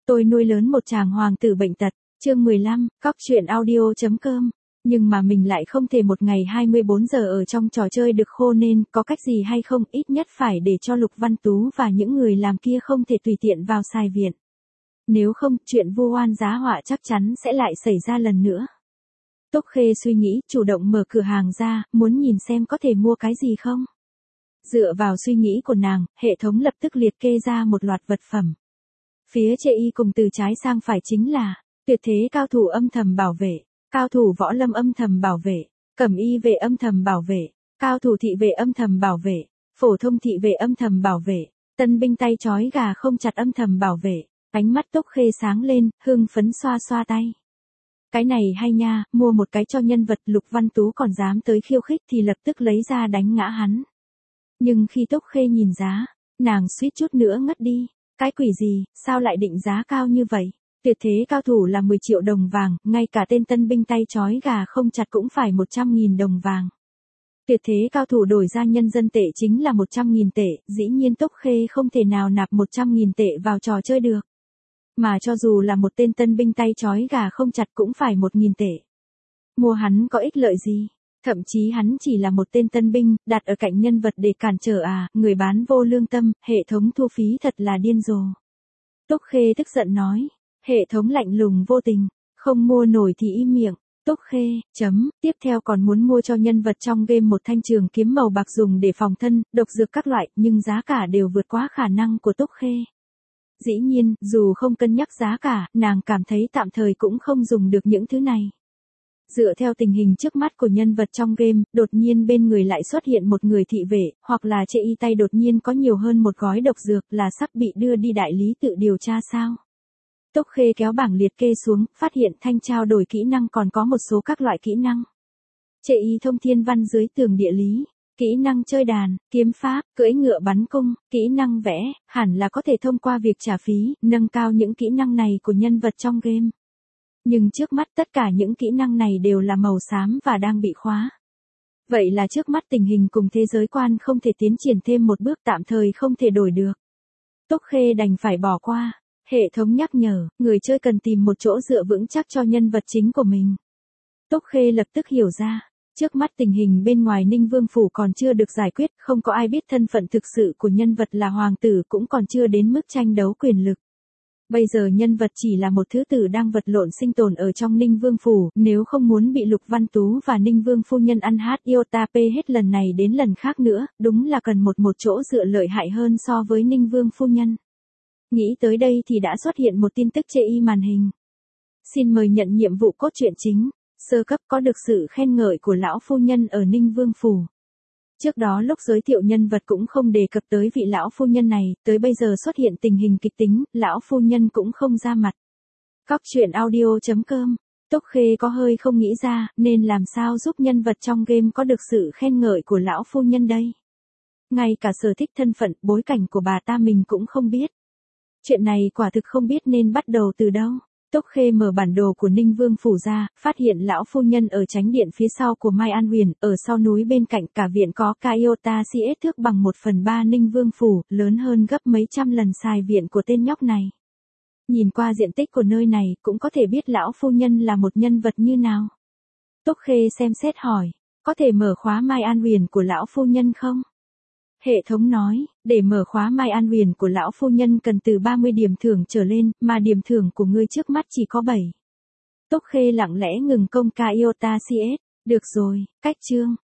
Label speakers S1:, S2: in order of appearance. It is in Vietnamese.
S1: Tôi nuôi lớn một chàng hoàng tử bệnh tật, chương 15, cóc truyện audio.com. Nhưng mà mình lại không thể một ngày 24 giờ ở trong trò chơi được khô nên có cách gì hay không, ít nhất phải để cho Lục Văn Tú và những người làm kia không thể tùy tiện vào xài viện. Nếu không, chuyện vu oan giá họa chắc chắn sẽ lại xảy ra lần nữa. Túc Khê suy nghĩ, chủ động mở cửa hàng ra, muốn nhìn xem có thể mua cái gì không. Dựa vào suy nghĩ của nàng, hệ thống lập tức liệt kê ra một loạt vật phẩm. Phía chê y cùng từ trái sang phải chính là tuyệt thế cao thủ âm thầm bảo vệ, cao thủ võ lâm âm thầm bảo vệ, cẩm y vệ âm thầm bảo vệ, cao thủ thị vệ âm thầm bảo vệ, phổ thông thị vệ âm thầm bảo vệ, tân binh tay trói gà không chặt âm thầm bảo vệ. Ánh mắt Túc Khê sáng lên, hưng phấn xoa xoa tay. Cái này hay nha, mua một cái cho nhân vật. Lục Văn Tú còn dám tới khiêu khích thì lập tức lấy ra đánh ngã hắn. Nhưng khi Túc Khê nhìn giá, nàng suýt chút nữa ngất đi. Cái quỷ gì, sao lại định giá cao như vậy? Tuyệt thế cao thủ là 10 triệu đồng vàng, ngay cả tên tân binh tay trói gà không chặt cũng phải 100.000 đồng vàng. Tuyệt thế cao thủ đổi ra nhân dân tệ chính là 100.000 tệ, dĩ nhiên Túc Khê không thể nào nạp 100.000 tệ vào trò chơi được. Mà cho dù là một tên tân binh tay trói gà không chặt cũng phải 1.000 tệ. Mua hắn có ích lợi gì? Thậm chí hắn chỉ là một tên tân binh, đặt ở cạnh nhân vật để cản trở người bán vô lương tâm, hệ thống thu phí thật là điên rồ. Túc Khê tức giận nói, hệ thống lạnh lùng vô tình, không mua nổi thì im miệng. Túc Khê, tiếp theo còn muốn mua cho nhân vật trong game một thanh trường kiếm màu bạc dùng để phòng thân, độc dược các loại, nhưng giá cả đều vượt quá khả năng của Túc Khê. Dĩ nhiên, dù không cân nhắc giá cả, nàng cảm thấy tạm thời cũng không dùng được những thứ này. Dựa theo tình hình trước mắt của nhân vật trong game, đột nhiên bên người lại xuất hiện một người thị vệ, hoặc là chê y tay đột nhiên có nhiều hơn một gói độc dược, là sắp bị đưa đi đại lý tự điều tra sao? Túc Khê kéo bảng liệt kê xuống, phát hiện thanh trao đổi kỹ năng còn có một số các loại kỹ năng. Chê y thông thiên văn dưới tường địa lý. Kỹ năng chơi đàn, kiếm pháp, cưỡi ngựa bắn cung, kỹ năng vẽ, hẳn là có thể thông qua việc trả phí, nâng cao những kỹ năng này của nhân vật trong game. Nhưng trước mắt tất cả những kỹ năng này đều là màu xám và đang bị khóa. Vậy là trước mắt tình hình cùng thế giới quan không thể tiến triển thêm một bước, tạm thời không thể đổi được. Túc Khê đành phải bỏ qua. Hệ thống nhắc nhở, người chơi cần tìm một chỗ dựa vững chắc cho nhân vật chính của mình. Túc Khê lập tức hiểu ra. Trước mắt tình hình bên ngoài Ninh Vương Phủ còn chưa được giải quyết, không có ai biết thân phận thực sự của nhân vật là hoàng tử, cũng còn chưa đến mức tranh đấu quyền lực. Bây giờ nhân vật chỉ là một thứ tử đang vật lộn sinh tồn ở trong Ninh Vương Phủ, nếu không muốn bị Lục Văn Tú và Ninh Vương phu nhân ăn hát iota p hết lần này đến lần khác nữa, đúng là cần một chỗ dựa lợi hại hơn so với Ninh Vương phu nhân. Nghĩ tới đây thì đã xuất hiện một tin tức chê y màn hình. Xin mời nhận nhiệm vụ cốt truyện chính. Sơ cấp có được sự khen ngợi của lão phu nhân ở Ninh Vương Phủ. Trước đó lúc giới thiệu nhân vật cũng không đề cập tới vị lão phu nhân này, tới bây giờ xuất hiện tình hình kịch tính, lão phu nhân cũng không ra mặt. Cóc truyện audio.com. Túc Khê có hơi không nghĩ ra, nên làm sao giúp nhân vật trong game có được sự khen ngợi của lão phu nhân đây. Ngay cả sở thích thân phận, bối cảnh của bà ta mình cũng không biết. Chuyện này quả thực không biết nên bắt đầu từ đâu. Túc Khê mở bản đồ của Ninh Vương Phủ ra, phát hiện lão phu nhân ở chánh điện phía sau của Mai An Huyền, ở sau núi bên cạnh cả viện có Iota CS thước bằng 1/3 Ninh Vương Phủ, lớn hơn gấp mấy trăm lần xài viện của tên nhóc này. Nhìn qua diện tích của nơi này, cũng có thể biết lão phu nhân là một nhân vật như nào. Túc Khê xem xét hỏi, có thể mở khóa Mai An Huyền của lão phu nhân không? Hệ thống nói, để mở khóa Mai An Huyền của lão phu nhân cần từ 30 điểm thưởng trở lên, mà điểm thưởng của ngươi trước mắt chỉ có 7. Túc Khê lặng lẽ ngừng công ca Iota CS. Được rồi, cách chương.